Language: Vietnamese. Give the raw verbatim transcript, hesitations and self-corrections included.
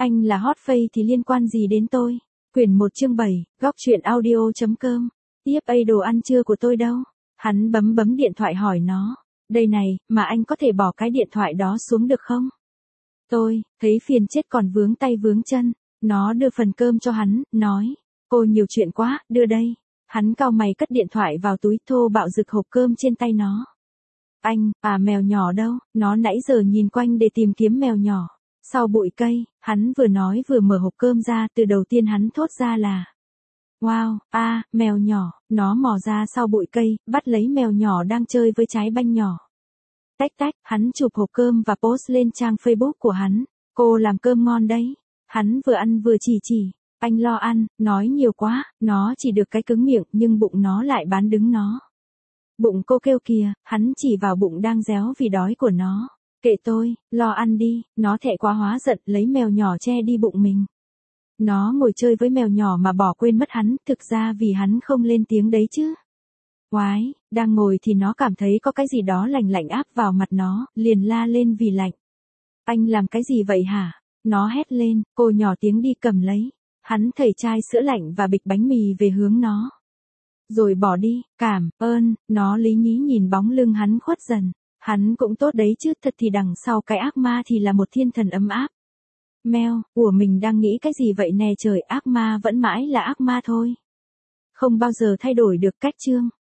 Anh là hot face thì liên quan gì đến tôi? Quyển một chương bảy, góc truyện audio.com. Tiếp A đồ ăn trưa của tôi đâu? Hắn bấm bấm điện thoại hỏi nó. Đây này, mà anh có thể bỏ cái điện thoại đó xuống được không? Tôi, thấy phiền chết còn vướng tay vướng chân. Nó đưa phần cơm cho hắn, nói. Cô nhiều chuyện quá, đưa đây. Hắn cau mày cất điện thoại vào túi thô bạo rực hộp cơm trên tay nó. Anh, à mèo nhỏ đâu? Nó nãy giờ nhìn quanh để tìm kiếm mèo nhỏ. Sau bụi cây, hắn vừa nói vừa mở hộp cơm ra, từ đầu tiên hắn thốt ra là. Wow, a à, mèo nhỏ, nó mò ra sau bụi cây, bắt lấy mèo nhỏ đang chơi với trái banh nhỏ. Tách tách, hắn chụp hộp cơm và post lên trang Facebook của hắn. Cô làm cơm ngon đấy. Hắn vừa ăn vừa chỉ chỉ. Anh lo ăn, nói nhiều quá, nó chỉ được cái cứng miệng nhưng bụng nó lại bán đứng nó. Bụng cô kêu kìa, hắn chỉ vào bụng đang réo vì đói của nó. Kệ tôi, lo ăn đi, nó thẹ quá hóa giận lấy mèo nhỏ che đi bụng mình. Nó ngồi chơi với mèo nhỏ mà bỏ quên mất hắn, thực ra vì hắn không lên tiếng đấy chứ. Oái, đang ngồi thì nó cảm thấy có cái gì đó lạnh lạnh áp vào mặt nó, liền la lên vì lạnh. Anh làm cái gì vậy hả? Nó hét lên, cô nhỏ tiếng đi cầm lấy. Hắn thầy chai sữa lạnh và bịch bánh mì về hướng nó. Rồi bỏ đi, cảm ơn, nó lý nhí nhìn bóng lưng hắn khuất dần. Hắn cũng tốt đấy chứ, thật thì đằng sau cái ác ma thì là một thiên thần ấm áp. Meo, ủa mình đang nghĩ cái gì vậy nè trời, ác ma vẫn mãi là ác ma thôi. Không bao giờ thay đổi được cách chương.